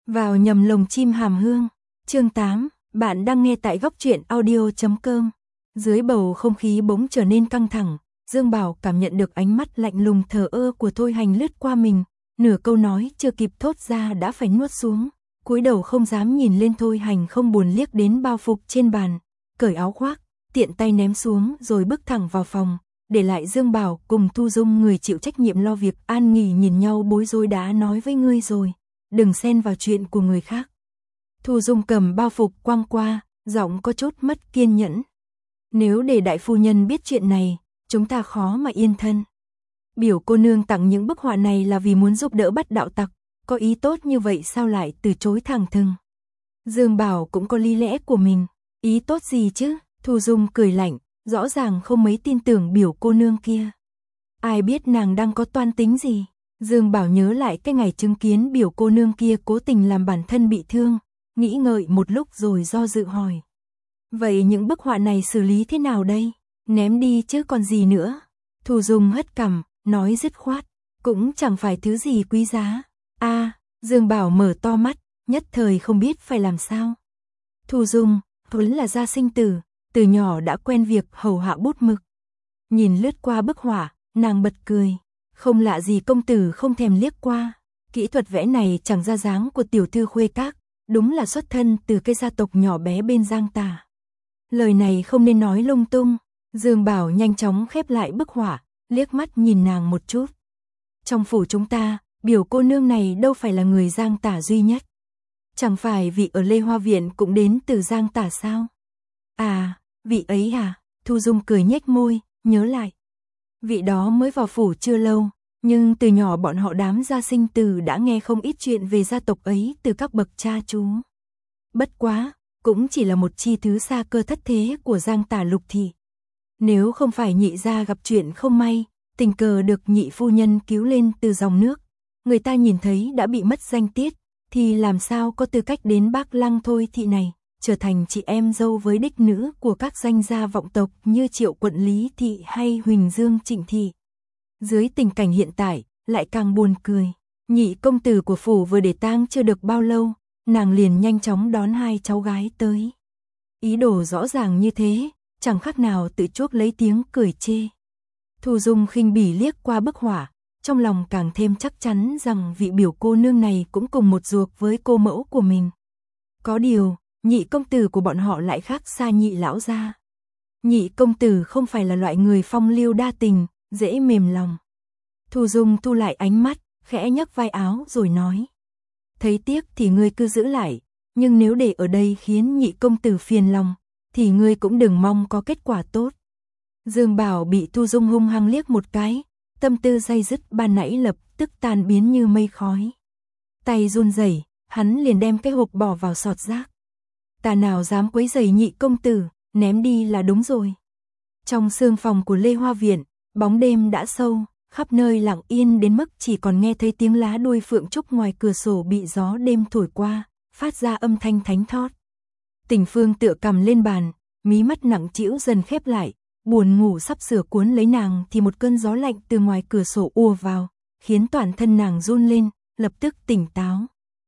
Vào nhầm lồng chim hàm hương. Chương 8, bạn đang nghe tại góc truyện audio.com. Dưới bầu không khí bỗng trở nên căng thẳng, Dương Bảo cảm nhận được ánh mắt lạnh lùng thờ ơ của Thôi Hành lướt qua mình, nửa câu nói chưa kịp thốt ra đã phải nuốt xuống, cúi đầu không dám nhìn lên. Thôi Hành không buồn liếc đến bao phục trên bàn, cởi áo khoác, tiện tay ném xuống rồi bước thẳng vào phòng, để lại Dương Bảo cùng Thu Dung người chịu trách nhiệm lo việc an nghỉ nhìn nhau bối rối. Đã nói với ngươi rồi, đừng xen vào chuyện của người khác. Thu Dung cầm bao phục quăng qua, giọng có chút mất kiên nhẫn. Nếu để đại phu nhân biết chuyện này, chúng ta khó mà yên thân. Biểu cô nương tặng những bức họa này là vì muốn giúp đỡ bắt đạo tặc, có ý tốt như vậy sao lại từ chối thẳng thừng. Dương Bảo cũng có lý lẽ của mình, ý tốt gì chứ? Thu Dung cười lạnh, rõ ràng không mấy tin tưởng biểu cô nương kia. Ai biết nàng đang có toan tính gì? Dương Bảo nhớ lại cái ngày chứng kiến biểu cô nương kia cố tình làm bản thân bị thương, nghĩ ngợi một lúc rồi do dự hỏi. Vậy những bức họa này xử lý thế nào đây? Ném đi chứ còn gì nữa? Thu Dung hất cằm, nói dứt khoát, cũng chẳng phải thứ gì quý giá. Dương Bảo mở to mắt, nhất thời không biết phải làm sao. Thu Dung, vốn là gia sinh tử, từ nhỏ đã quen việc hầu hạ bút mực. Nhìn lướt qua bức họa, nàng bật cười. Không lạ gì công tử không thèm liếc qua. Kỹ thuật vẽ này chẳng ra dáng của tiểu thư Khuê Các, đúng là xuất thân từ cái gia tộc nhỏ bé bên Giang Tả. Lời này không nên nói lung tung. Dương Bảo nhanh chóng khép lại bức họa, liếc mắt nhìn nàng một chút. Trong phủ chúng ta, biểu cô nương này đâu phải là người Giang Tả duy nhất. Chẳng phải vị ở Lê Hoa Viện cũng đến từ Giang Tả sao? Vị ấy à? Thu Dung cười nhếch môi, nhớ lại. Vị đó mới vào phủ chưa lâu, nhưng từ nhỏ bọn họ đám gia sinh tử đã nghe không ít chuyện về gia tộc ấy từ các bậc cha chú. Bất quá, cũng chỉ là một chi thứ xa cơ thất thế của Giang Tả Lục thị. Nếu không phải nhị gia gặp chuyện không may, tình cờ được nhị phu nhân cứu lên từ dòng nước, người ta nhìn thấy đã bị mất danh tiết, thì làm sao có tư cách đến Bác Lăng Thôi thị này, trở thành chị em dâu với đích nữ của các danh gia vọng tộc như Triệu Quận Lý thị hay Huỳnh Dương Trịnh thị. Dưới tình cảnh hiện tại, lại càng buồn cười. Nhị công tử của phủ vừa để tang chưa được bao lâu, nàng liền nhanh chóng đón hai cháu gái tới. Ý đồ rõ ràng như thế, chẳng khác nào tự chuốc lấy tiếng cười chê. Thu Dung khinh bỉ liếc qua bức họa, trong lòng càng thêm chắc chắn rằng vị biểu cô nương này cũng cùng một ruột với cô mẫu của mình. Có điều, nhị công tử của bọn họ lại khác xa nhị lão gia. Nhị công tử không phải là loại người phong lưu đa tình, dễ mềm lòng. Thu Dung thu lại ánh mắt, khẽ nhấc vai áo rồi nói. Thấy tiếc thì ngươi cứ giữ lại, nhưng nếu để ở đây khiến nhị công tử phiền lòng, thì ngươi cũng đừng mong có kết quả tốt. Dương Bảo bị Thu Dung hung hăng liếc một cái, tâm tư day dứt ban nãy lập tức tan biến như mây khói. Tay run rẩy, hắn liền đem cái hộp bỏ vào sọt rác. Ta nào dám quấy rầy nhị công tử, ném đi là đúng rồi. Trong sương phòng của Lê Hoa Viện, bóng đêm đã sâu, khắp nơi lặng yên đến mức chỉ còn nghe thấy tiếng lá đuôi phượng trúc ngoài cửa sổ bị gió đêm thổi qua, phát ra âm thanh thánh thót. Tình Phương tựa cằm lên bàn, mí mắt nặng trĩu dần khép lại, buồn ngủ sắp sửa cuốn lấy nàng thì một cơn gió lạnh từ ngoài cửa sổ ùa vào, khiến toàn thân nàng run lên, lập tức tỉnh táo.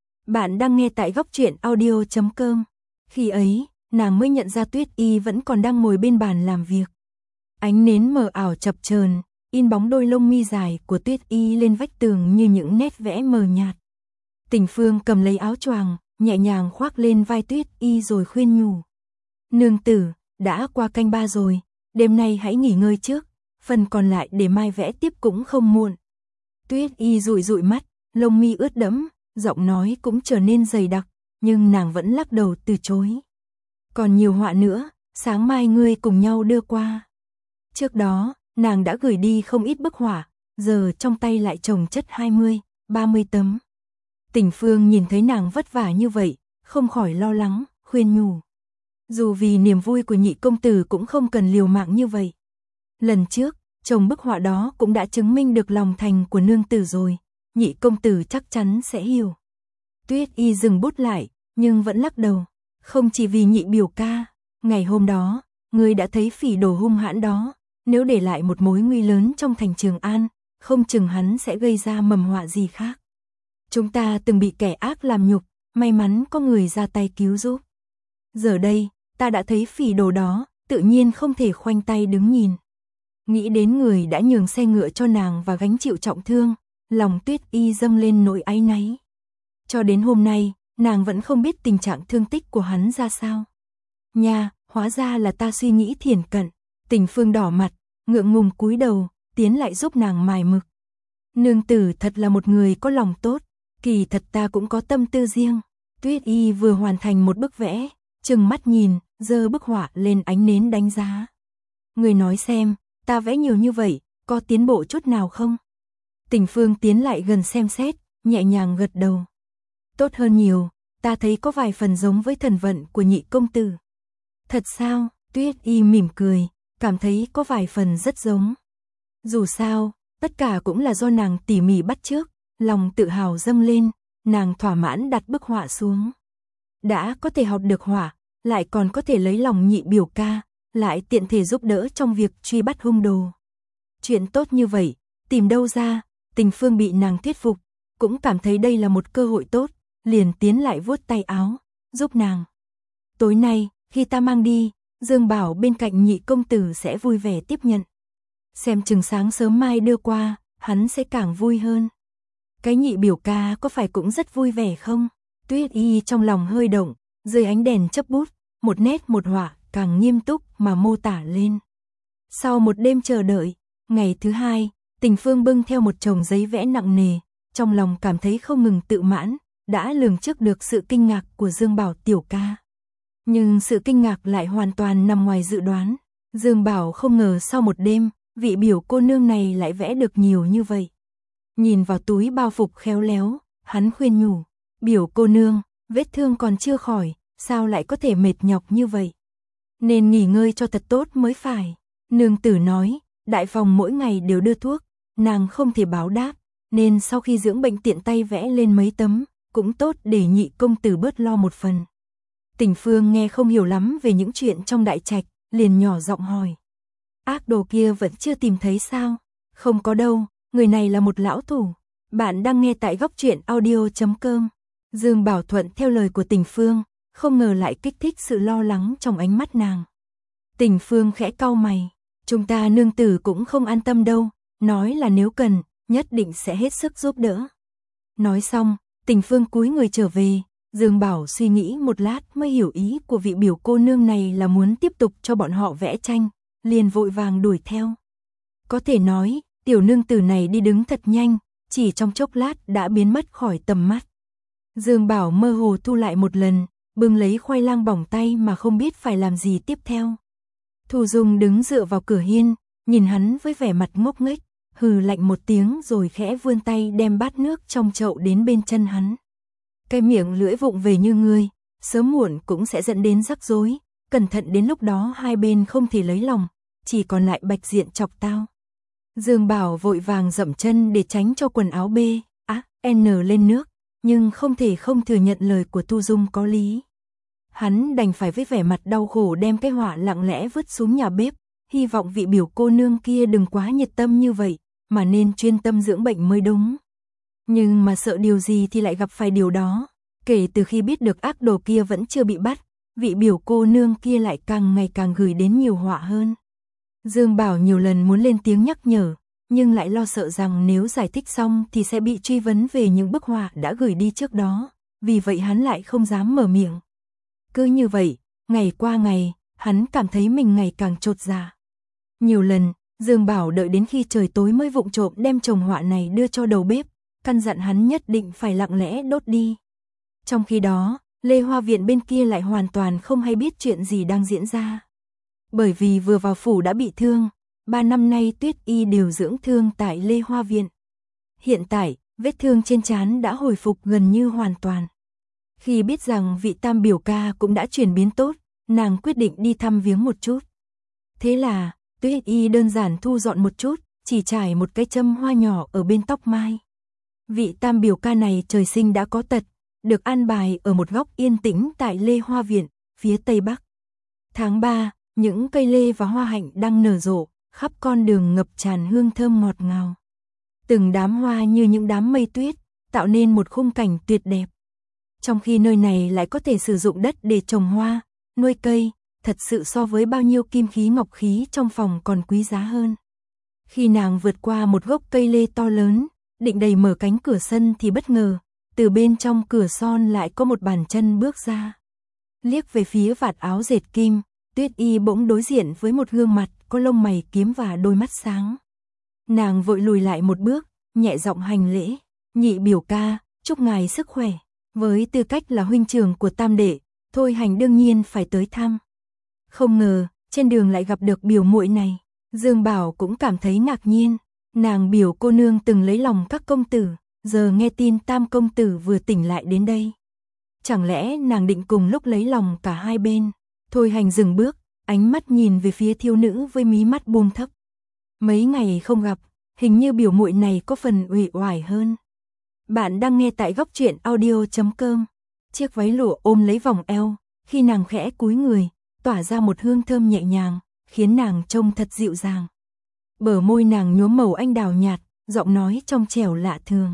Bạn đang nghe tại góc truyện audio.com. Khi ấy, nàng mới nhận ra Tuyết Y vẫn còn đang ngồi bên bàn làm việc. Ánh nến mờ ảo chập chờn, in bóng đôi lông mi dài của Tuyết Y lên vách tường như những nét vẽ mờ nhạt. Tình Phương cầm lấy áo choàng, nhẹ nhàng khoác lên vai Tuyết Y rồi khuyên nhủ. Nương tử, đã qua canh ba rồi, đêm nay hãy nghỉ ngơi trước, phần còn lại để mai vẽ tiếp cũng không muộn. Tuyết Y dụi dụi mắt, lông mi ướt đẫm, giọng nói cũng trở nên dày đặc, nhưng nàng vẫn lắc đầu từ chối. Còn nhiều họa nữa, sáng mai ngươi cùng nhau đưa qua. Trước đó, nàng đã gửi đi không ít bức họa, giờ trong tay lại chồng chất 20, 30 tấm. Tình Phương nhìn thấy nàng vất vả như vậy, không khỏi lo lắng, khuyên nhủ. Dù vì niềm vui của nhị công tử cũng không cần liều mạng như vậy. Lần trước, chồng bức họa đó cũng đã chứng minh được lòng thành của nương tử rồi, nhị công tử chắc chắn sẽ hiểu. Tuyết Y dừng bút lại, nhưng vẫn lắc đầu. Không chỉ vì nhị biểu ca, ngày hôm đó, ngươi đã thấy phỉ đồ hung hãn đó, nếu để lại một mối nguy lớn trong thành Trường An, không chừng hắn sẽ gây ra mầm họa gì khác. Chúng ta từng bị kẻ ác làm nhục, may mắn có người ra tay cứu giúp. Giờ đây, ta đã thấy phỉ đồ đó, tự nhiên không thể khoanh tay đứng nhìn. Nghĩ đến người đã nhường xe ngựa cho nàng và gánh chịu trọng thương, lòng Tuyết Y dâng lên nỗi áy náy. Cho đến hôm nay, nàng vẫn không biết tình trạng thương tích của hắn ra sao. Nha, hóa ra là ta suy nghĩ thiển cận. Tình Phương đỏ mặt, ngượng ngùng cúi đầu, tiến lại giúp nàng mài mực. Nương tử thật là một người có lòng tốt, kỳ thật ta cũng có tâm tư riêng. Tuyết Y vừa hoàn thành một bức vẽ, trừng mắt nhìn, giơ bức họa lên ánh nến đánh giá. Người nói xem, ta vẽ nhiều như vậy, có tiến bộ chút nào không? Tình Phương tiến lại gần xem xét, nhẹ nhàng gật đầu. Tốt hơn nhiều, ta thấy có vài phần giống với thần vận của nhị công tử. Thật sao? Tuyết Y mỉm cười, cảm thấy có vài phần rất giống. Dù sao, tất cả cũng là do nàng tỉ mỉ bắt chước, lòng tự hào dâng lên, nàng thỏa mãn đặt bức họa xuống. Đã có thể học được họa, lại còn có thể lấy lòng nhị biểu ca, lại tiện thể giúp đỡ trong việc truy bắt hung đồ. Chuyện tốt như vậy, tìm đâu ra? Tình Phương bị nàng thuyết phục, cũng cảm thấy đây là một cơ hội tốt, liền tiến lại vuốt tay áo, giúp nàng. Tối nay, khi ta mang đi, Dương Bảo bên cạnh nhị công tử sẽ vui vẻ tiếp nhận. Xem chừng sáng sớm mai đưa qua, hắn sẽ càng vui hơn. Cái nhị biểu ca có phải cũng rất vui vẻ không? Tuyết Y trong lòng hơi động, dưới ánh đèn chớp bút, một nét một họa càng nghiêm túc mà mô tả lên. Sau một đêm chờ đợi, ngày thứ hai, Tình Phương bưng theo một chồng giấy vẽ nặng nề, trong lòng cảm thấy không ngừng tự mãn, đã lường trước được sự kinh ngạc của Dương Bảo tiểu ca. Nhưng sự kinh ngạc lại hoàn toàn nằm ngoài dự đoán. Dương Bảo không ngờ sau một đêm, vị biểu cô nương này lại vẽ được nhiều như vậy. Nhìn vào túi bao phục khéo léo, hắn khuyên nhủ, biểu cô nương, vết thương còn chưa khỏi, sao lại có thể mệt nhọc như vậy? Nên nghỉ ngơi cho thật tốt mới phải. Nương tử nói, đại phòng mỗi ngày đều đưa thuốc, nàng không thể báo đáp, nên sau khi dưỡng bệnh tiện tay vẽ lên mấy tấm, cũng tốt để nhị công tử bớt lo một phần. Tình Phương nghe không hiểu lắm về những chuyện trong đại trạch, liền nhỏ giọng hỏi. Ác đồ kia vẫn chưa tìm thấy sao? Không có đâu, người này là một lão thủ. Bạn đang nghe tại góc truyện audio.com. Dương Bảo thuận theo lời của Tình Phương, không ngờ lại kích thích sự lo lắng trong ánh mắt nàng. Tình Phương khẽ cau mày, chúng ta nương tử cũng không an tâm đâu, nói là nếu cần, nhất định sẽ hết sức giúp đỡ. Nói xong, Tình Phương cúi người trở về, Dương Bảo suy nghĩ một lát mới hiểu ý của vị biểu cô nương này là muốn tiếp tục cho bọn họ vẽ tranh, liền vội vàng đuổi theo. Có thể nói, tiểu nương tử này đi đứng thật nhanh, chỉ trong chốc lát đã biến mất khỏi tầm mắt. Dương Bảo mơ hồ thu lại một lần, bưng lấy khoai lang bỏng tay mà không biết phải làm gì tiếp theo. Thu Dung đứng dựa vào cửa hiên, nhìn hắn với vẻ mặt ngốc nghếch, hừ lạnh một tiếng rồi khẽ vươn tay đem bát nước trong chậu đến bên chân hắn. Cái miệng lưỡi vụng về như ngươi, sớm muộn cũng sẽ dẫn đến rắc rối, cẩn thận đến lúc đó hai bên không thể lấy lòng, chỉ còn lại bạch diện chọc tao. Dương Bảo vội vàng dậm chân để tránh cho quần áo B, N lên nước, nhưng không thể không thừa nhận lời của Thu Dung có lý. Hắn đành phải với vẻ mặt đau khổ đem cái họa lặng lẽ vứt xuống nhà bếp, hy vọng vị biểu cô nương kia đừng quá nhiệt tâm như vậy, mà nên chuyên tâm dưỡng bệnh mới đúng. Nhưng mà sợ điều gì thì lại gặp phải điều đó, kể từ khi biết được ác đồ kia vẫn chưa bị bắt, vị biểu cô nương kia lại càng ngày càng gửi đến nhiều họa hơn. Dương Bảo nhiều lần muốn lên tiếng nhắc nhở, nhưng lại lo sợ rằng nếu giải thích xong thì sẽ bị truy vấn về những bức họa đã gửi đi trước đó, vì vậy hắn lại không dám mở miệng. Cứ như vậy, ngày qua ngày, hắn cảm thấy mình ngày càng chột dạ. Nhiều lần, Dương Bảo đợi đến khi trời tối mới vụng trộm đem chồng họa này đưa cho đầu bếp, căn dặn hắn nhất định phải lặng lẽ đốt đi. Trong khi đó, Lê Hoa Viện bên kia lại hoàn toàn không hay biết chuyện gì đang diễn ra. Bởi vì vừa vào phủ đã bị thương, 3 năm nay Tuyết Y đều dưỡng thương tại Lê Hoa Viện. Hiện tại, vết thương trên trán đã hồi phục gần như hoàn toàn. Khi biết rằng vị tam biểu ca cũng đã chuyển biến tốt, nàng quyết định đi thăm viếng một chút. Thế là, Tuyết Y đơn giản thu dọn một chút, chỉ trải một cái châm hoa nhỏ ở bên tóc mai. Vị tam biểu ca này trời sinh đã có tật, được an bài ở một góc yên tĩnh tại Lê Hoa Viện, phía tây bắc. Tháng 3, những cây lê và hoa hạnh đang nở rộ, khắp con đường ngập tràn hương thơm ngọt ngào. Từng đám hoa như những đám mây tuyết, tạo nên một khung cảnh tuyệt đẹp. trong khi nơi này lại có thể sử dụng đất để trồng hoa, nuôi cây, thật sự so với bao nhiêu kim khí ngọc khí trong phòng còn quý giá hơn. Khi nàng vượt qua một gốc cây lê to lớn, định đẩy mở cánh cửa sân thì bất ngờ, từ bên trong cửa son lại có một bàn chân bước ra. Liếc về phía vạt áo dệt kim, Tuyết Y bỗng đối diện với một gương mặt có lông mày kiếm và đôi mắt sáng. Nàng vội lùi lại một bước, nhẹ giọng hành lễ, nhị biểu ca, chúc ngài sức khỏe. Với tư cách là huynh trưởng của tam đệ, Thôi Hành đương nhiên phải tới thăm. Không ngờ, trên đường lại gặp được biểu muội này. Dương Bảo cũng cảm thấy ngạc nhiên, nàng biểu cô nương từng lấy lòng các công tử, giờ nghe tin tam công tử vừa tỉnh lại đến đây. Chẳng lẽ nàng định cùng lúc lấy lòng cả hai bên? Thôi Hành dừng bước, ánh mắt nhìn về phía thiếu nữ với mí mắt buông thấp. Mấy ngày không gặp, hình như biểu muội này có phần uể oải hơn. Bạn đang nghe tại góc truyện audio.com. Chiếc váy lụa ôm lấy vòng eo, khi nàng khẽ cúi người, tỏa ra một hương thơm nhẹ nhàng, khiến nàng trông thật dịu dàng. Bờ môi nàng nhuốm màu anh đào nhạt, giọng nói trong trẻo lạ thường.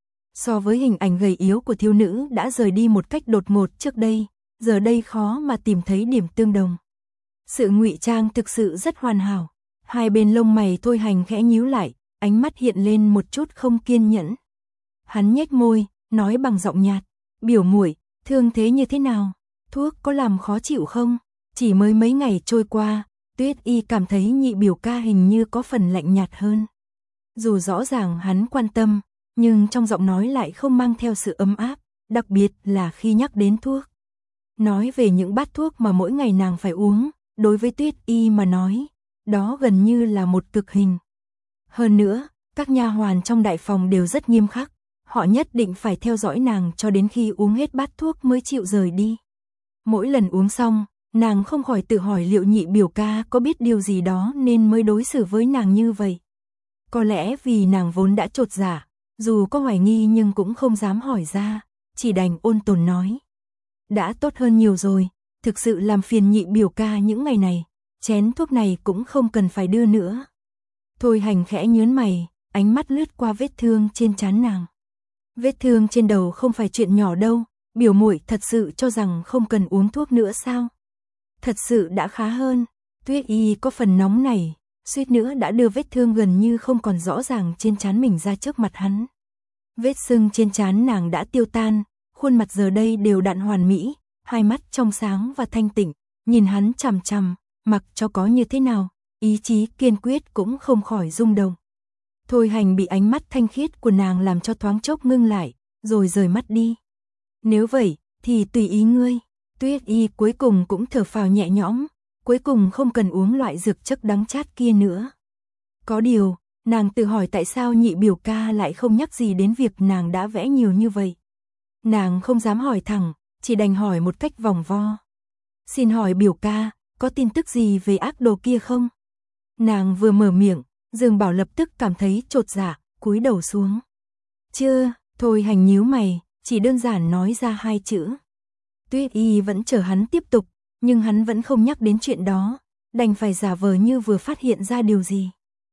So với hình ảnh gầy yếu của thiếu nữ đã rời đi một cách đột ngột trước đây, giờ đây khó mà tìm thấy điểm tương đồng. Sự ngụy trang thực sự rất hoàn hảo. Hai bên lông mày Thôi Hành khẽ nhíu lại, ánh mắt hiện lên một chút không kiên nhẫn. Hắn nhếch môi, nói bằng giọng nhạt, biểu muội, thương thế như thế nào? Thuốc có làm khó chịu không? Chỉ mới mấy ngày trôi qua, Tuyết Y cảm thấy nhị biểu ca hình như có phần lạnh nhạt hơn. Dù rõ ràng hắn quan tâm, nhưng trong giọng nói lại không mang theo sự ấm áp, đặc biệt là khi nhắc đến thuốc. Nói về những bát thuốc mà mỗi ngày nàng phải uống, đối với Tuyết Y mà nói, đó gần như là một cực hình. Hơn nữa, các nha hoàn trong đại phòng đều rất nghiêm khắc, họ nhất định phải theo dõi nàng cho đến khi uống hết bát thuốc mới chịu rời đi. Mỗi lần uống xong, nàng không khỏi tự hỏi liệu nhị biểu ca có biết điều gì đó nên mới đối xử với nàng như vậy. Có lẽ vì nàng vốn đã chột dạ, dù có hoài nghi nhưng cũng không dám hỏi ra, chỉ đành ôn tồn nói. Đã tốt hơn nhiều rồi, thực sự làm phiền nhị biểu ca những ngày này, chén thuốc này cũng không cần phải đưa nữa. Thôi Hành khẽ nhớn mày, ánh mắt lướt qua vết thương trên trán nàng. Vết thương trên đầu không phải chuyện nhỏ đâu, biểu muội thật sự cho rằng không cần uống thuốc nữa sao? Thật sự đã khá hơn. Tuyết Y có phần nóng này, suýt nữa đã đưa vết thương gần như không còn rõ ràng trên trán mình ra trước mặt hắn. Vết sưng trên trán nàng đã tiêu tan, khuôn mặt giờ đây đều đặn hoàn mỹ, hai mắt trong sáng và thanh tịnh, nhìn hắn chằm chằm, mặc cho có như thế nào, ý chí kiên quyết cũng không khỏi rung động. Thôi Hành bị ánh mắt thanh khiết của nàng làm cho thoáng chốc ngưng lại, rồi rời mắt đi. Nếu vậy, thì tùy ý ngươi. Tuyết Y cuối cùng cũng thở phào nhẹ nhõm, cuối cùng không cần uống loại dược chất đắng chát kia nữa. Có điều, nàng tự hỏi tại sao nhị biểu ca lại không nhắc gì đến việc nàng đã vẽ nhiều như vậy. Nàng không dám hỏi thẳng, chỉ đành hỏi một cách vòng vo. Xin hỏi biểu ca, có tin tức gì về ác đồ kia không? Nàng vừa mở miệng, Dương Bảo lập tức cảm thấy chột dạ, cúi đầu xuống. Chưa, Thôi Hành nhíu mày, chỉ đơn giản nói ra hai chữ. Tuyết Y vẫn chờ hắn tiếp tục, nhưng hắn vẫn không nhắc đến chuyện đó, đành phải giả vờ như vừa phát hiện ra điều gì.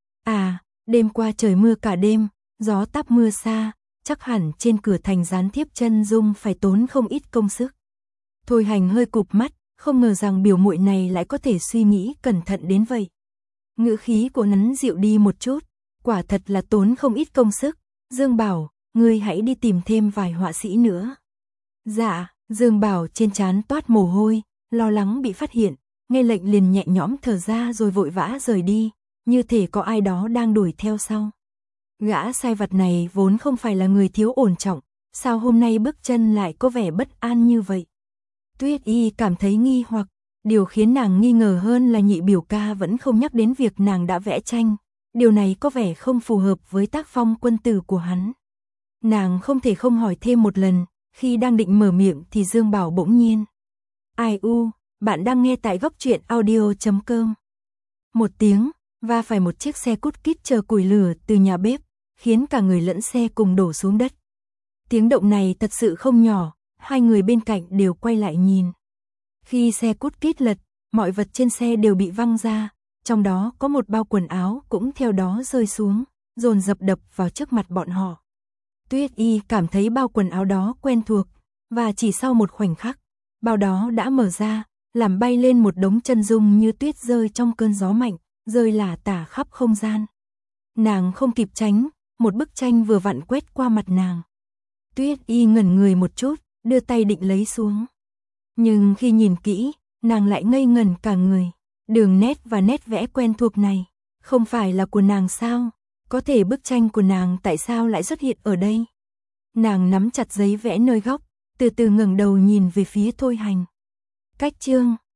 À, đêm qua trời mưa cả đêm, gió táp mưa xa, chắc hẳn trên cửa thành dán thiếp chân dung phải tốn không ít công sức. Thôi Hành hơi cụp mắt, không ngờ rằng biểu muội này lại có thể suy nghĩ cẩn thận đến vậy. Ngữ khí của hắn dịu đi một chút, quả thật là tốn không ít công sức. Dương Bảo, ngươi hãy đi tìm thêm vài họa sĩ nữa. Dạ. Dương Bảo trên trán toát mồ hôi, lo lắng bị phát hiện, nghe lệnh liền nhẹ nhõm thở ra rồi vội vã rời đi, như thể có ai đó đang đuổi theo sau. Gã sai vặt này vốn không phải là người thiếu ổn trọng, sao hôm nay bước chân lại có vẻ bất an như vậy? Tuyết Y cảm thấy nghi hoặc, điều khiến nàng nghi ngờ hơn là nhị biểu ca vẫn không nhắc đến việc nàng đã vẽ tranh, điều này có vẻ không phù hợp với tác phong quân tử của hắn. Nàng không thể không hỏi thêm một lần. Khi đang định mở miệng thì Dương Bảo bỗng nhiên. Ai u, bạn đang nghe tại góc truyện audio.com. Một tiếng, va phải một chiếc xe cút kít chờ củi lửa từ nhà bếp, khiến cả người lẫn xe cùng đổ xuống đất. Tiếng động này thật sự không nhỏ, hai người bên cạnh đều quay lại nhìn. Khi xe cút kít lật, mọi vật trên xe đều bị văng ra, trong đó có một bao quần áo cũng theo đó rơi xuống, dồn dập đập vào trước mặt bọn họ. Tuyết Y cảm thấy bao quần áo đó quen thuộc, và chỉ sau một khoảnh khắc, bao đó đã mở ra, làm bay lên một đống chân dung như tuyết rơi trong cơn gió mạnh, rơi lả tả khắp không gian. Nàng không kịp tránh, một bức tranh vừa vặn quét qua mặt nàng. Tuyết Y ngẩn người một chút, đưa tay định lấy xuống. Nhưng khi nhìn kỹ, nàng lại ngây ngẩn cả người. Đường nét và nét vẽ quen thuộc này, không phải là của nàng sao? Có thể bức tranh của nàng tại sao lại xuất hiện ở đây? Nàng nắm chặt giấy vẽ nơi góc, từ từ ngẩng đầu nhìn về phía Thôi Hành. Cách chương